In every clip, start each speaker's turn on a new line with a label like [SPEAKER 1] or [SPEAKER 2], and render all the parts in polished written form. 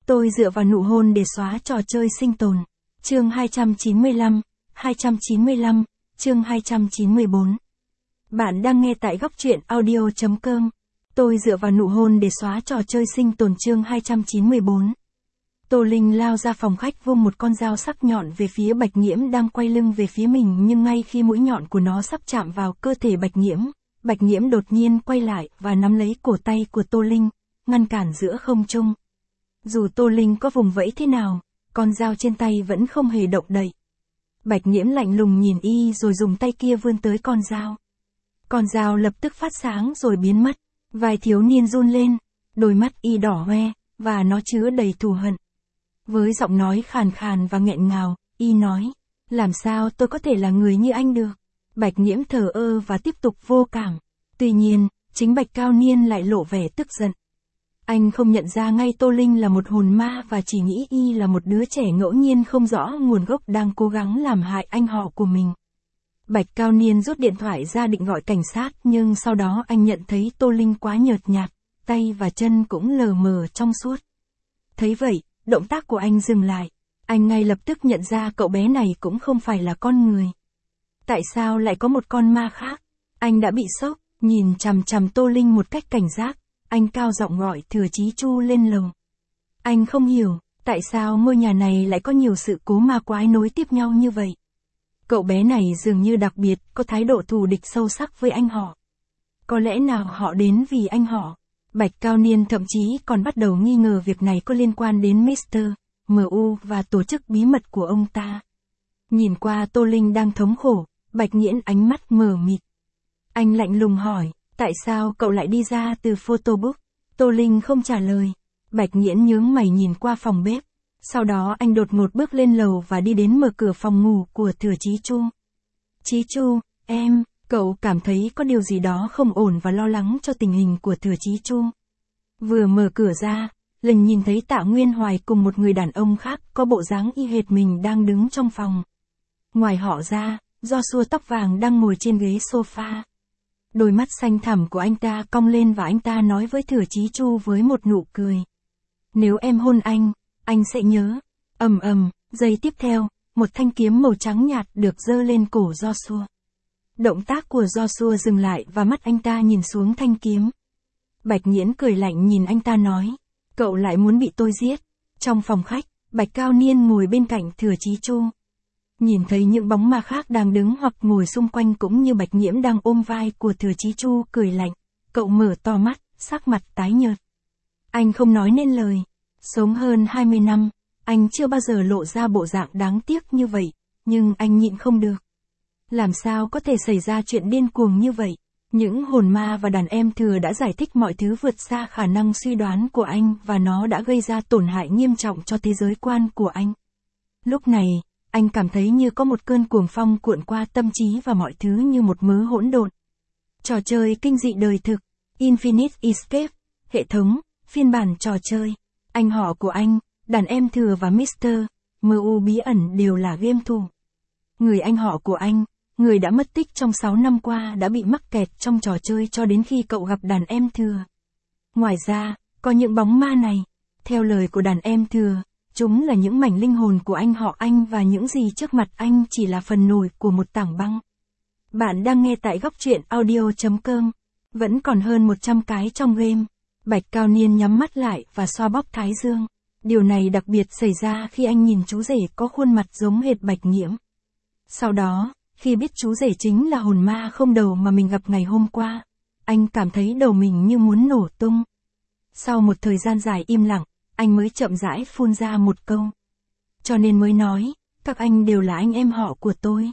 [SPEAKER 1] Tôi dựa vào nụ hôn để xóa trò chơi sinh tồn. Chương 295, chương 294. Bạn đang nghe tại góc truyện audio.com. Tôi dựa vào nụ hôn để xóa trò chơi sinh tồn chương 294. Tô Linh lao ra phòng khách vung một con dao sắc nhọn về phía Bạch Nghiễm đang quay lưng về phía mình, nhưng ngay khi mũi nhọn của nó sắp chạm vào cơ thể Bạch Nghiễm đột nhiên quay lại và nắm lấy cổ tay của Tô Linh, ngăn cản giữa không trung. Dù Tô Linh có vùng vẫy thế nào, con dao trên tay vẫn không hề động đậy. Bạch Nghiễm lạnh lùng nhìn y rồi dùng tay kia vươn tới con dao. Con dao lập tức phát sáng rồi biến mất. Vai thiếu niên run lên, đôi mắt y đỏ hoe, và nó chứa đầy thù hận. Với giọng nói khàn khàn và nghẹn ngào, y nói, làm sao tôi có thể là người như anh được? Bạch Nghiễm thờ ơ và tiếp tục vô cảm. Tuy nhiên, chính Bạch Cao Niên lại lộ vẻ tức giận. Anh không nhận ra ngay Tô Linh là một hồn ma và chỉ nghĩ y là một đứa trẻ ngẫu nhiên không rõ nguồn gốc đang cố gắng làm hại anh họ của mình. Bạch Cao Niên rút điện thoại ra định gọi cảnh sát, nhưng sau đó anh nhận thấy Tô Linh quá nhợt nhạt, tay và chân cũng lờ mờ trong suốt. Thấy vậy, động tác của anh dừng lại. Anh ngay lập tức nhận ra cậu bé này cũng không phải là con người. Tại sao lại có một con ma khác? Anh đã bị sốc, nhìn chằm chằm Tô Linh một cách cảnh giác. Anh cao giọng gọi Thừa Chí Chu lên lầu. Anh không hiểu, tại sao ngôi nhà này lại có nhiều sự cố ma quái nối tiếp nhau như vậy. Cậu bé này dường như đặc biệt, có thái độ thù địch sâu sắc với anh họ. Có lẽ nào họ đến vì anh họ? Bạch Cao Niên thậm chí còn bắt đầu nghi ngờ việc này có liên quan đến Mr. MU và tổ chức bí mật của ông ta. Nhìn qua Tô Linh đang thống khổ, Bạch Nghiễm ánh mắt mờ mịt. Anh lạnh lùng hỏi, tại sao cậu lại đi ra từ photobook? Tô Linh không trả lời. Bạch Nghiễm nhướng mày nhìn qua phòng bếp. Sau đó anh đột ngột bước lên lầu và đi đến mở cửa phòng ngủ của Thừa Chí Chu. Chí Chu, cậu cảm thấy có điều gì đó không ổn và lo lắng cho tình hình của Thừa Chí Chu. Vừa mở cửa ra, liền nhìn thấy Tạ Nguyên Hoài cùng một người đàn ông khác có bộ dáng y hệt mình đang đứng trong phòng. Ngoài họ ra, Joshua tóc vàng đang ngồi trên ghế sofa. Đôi mắt xanh thẳm của anh ta cong lên và anh ta nói với Thừa Chí Chu với một nụ cười. Nếu em hôn anh sẽ nhớ. Giây tiếp theo, một thanh kiếm màu trắng nhạt được giơ lên cổ Joshua. Động tác của Joshua dừng lại và mắt anh ta nhìn xuống thanh kiếm. Bạch Nghiễm cười lạnh nhìn anh ta nói, cậu lại muốn bị tôi giết. Trong phòng khách, Bạch Cao Niên ngồi bên cạnh Thừa Chí Chu. Nhìn thấy những bóng ma khác đang đứng hoặc ngồi xung quanh cũng như Bạch Nghiễm đang ôm vai của Thừa Chí Chu cười lạnh. Cậu mở to mắt, sắc mặt tái nhợt. Anh không nói nên lời. Sống hơn 20 năm, anh chưa bao giờ lộ ra bộ dạng đáng tiếc như vậy, nhưng anh nhịn không được. Làm sao có thể xảy ra chuyện điên cuồng như vậy? Những hồn ma và đàn em thừa đã giải thích mọi thứ vượt xa khả năng suy đoán của anh và nó đã gây ra tổn hại nghiêm trọng cho thế giới quan của anh. Lúc này, anh cảm thấy như có một cơn cuồng phong cuộn qua tâm trí và mọi thứ như một mớ hỗn độn. Trò chơi kinh dị đời thực, Infinite Escape, hệ thống, phiên bản trò chơi. Anh họ của anh, đàn em thừa và Mr. MU bí ẩn đều là game thủ. Người anh họ của anh, người đã mất tích trong 6 năm qua đã bị mắc kẹt trong trò chơi cho đến khi cậu gặp đàn em thừa. Ngoài ra, có những bóng ma này, theo lời của đàn em thừa, chúng là những mảnh linh hồn của anh họ anh và những gì trước mặt anh chỉ là phần nổi của một tảng băng. Bạn đang nghe tại góc truyện audio.com. Vẫn còn hơn 100 cái trong game. Bạch Cao Niên nhắm mắt lại và xoa bóp thái dương. Điều này đặc biệt xảy ra khi anh nhìn chú rể có khuôn mặt giống hệt Bạch Nghiễm. Sau đó, khi biết chú rể chính là hồn ma không đầu mà mình gặp ngày hôm qua, anh cảm thấy đầu mình như muốn nổ tung. Sau một thời gian dài im lặng, anh mới chậm rãi phun ra một câu. Cho nên mới nói, các anh đều là anh em họ của tôi.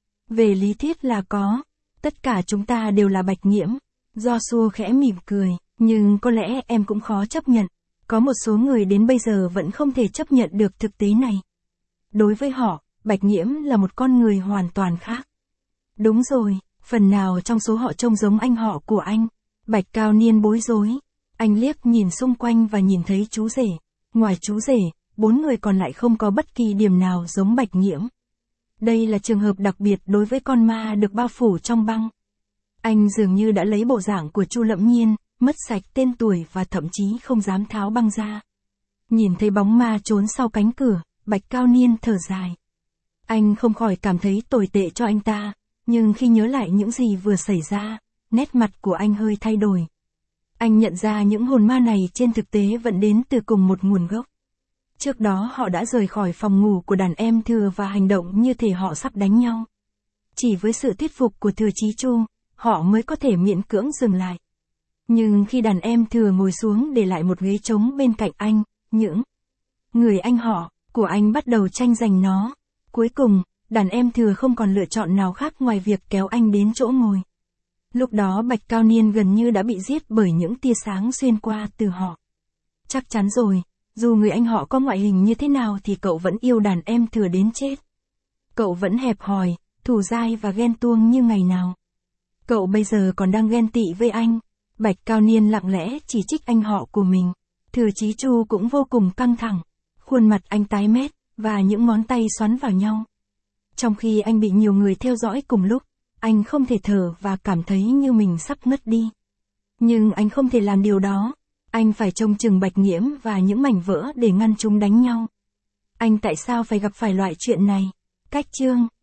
[SPEAKER 1] Về lý thuyết là có, tất cả chúng ta đều là Bạch Nghiễm. Joshua khẽ mỉm cười, nhưng có lẽ em cũng khó chấp nhận. Có một số người đến bây giờ vẫn không thể chấp nhận được thực tế này. Đối với họ, Bạch Nghiễm là một con người hoàn toàn khác. Đúng rồi, phần nào trong số họ trông giống anh họ của anh. Bạch Cao Niên bối rối. Anh liếc nhìn xung quanh và nhìn thấy chú rể. Ngoài chú rể, 4 người còn lại không có bất kỳ điểm nào giống Bạch Nghiễm. Đây là trường hợp đặc biệt đối với con ma được bao phủ trong băng. Anh dường như đã lấy bộ dạng của Chu Lẫm Nhiên, mất sạch tên tuổi và thậm chí không dám tháo băng ra. Nhìn thấy bóng ma trốn sau cánh cửa, Bạch Cao Niên thở dài. Anh không khỏi cảm thấy tồi tệ cho anh ta, nhưng khi nhớ lại những gì vừa xảy ra, nét mặt của anh hơi thay đổi. Anh nhận ra những hồn ma này trên thực tế vẫn đến từ cùng một nguồn gốc. Trước đó họ đã rời khỏi phòng ngủ của đàn em Thừa và hành động như thể họ sắp đánh nhau. Chỉ với sự thuyết phục của Thừa Chí Chu, họ mới có thể miễn cưỡng dừng lại. Nhưng khi đàn em Thừa ngồi xuống để lại một ghế trống bên cạnh anh, những người anh họ của anh bắt đầu tranh giành nó. Cuối cùng, đàn em Thừa không còn lựa chọn nào khác ngoài việc kéo anh đến chỗ ngồi. Lúc đó Bạch Cao Niên gần như đã bị giết bởi những tia sáng xuyên qua từ họ. Chắc chắn rồi, dù người anh họ có ngoại hình như thế nào thì cậu vẫn yêu đàn em Thừa đến chết. Cậu vẫn hẹp hòi, thù dai và ghen tuông như ngày nào. Cậu bây giờ còn đang ghen tị với anh. Bạch Cao Niên lặng lẽ chỉ trích anh họ của mình. Thừa Chí Chu cũng vô cùng căng thẳng. Khuôn mặt anh tái mét, và những ngón tay xoắn vào nhau. Trong khi anh bị nhiều người theo dõi cùng lúc, anh không thể thở và cảm thấy như mình sắp ngất đi. Nhưng anh không thể làm điều đó. Anh phải trông chừng Bạch Nghiễm và những mảnh vỡ để ngăn chúng đánh nhau. Anh tại sao phải gặp phải loại chuyện này? Cách chương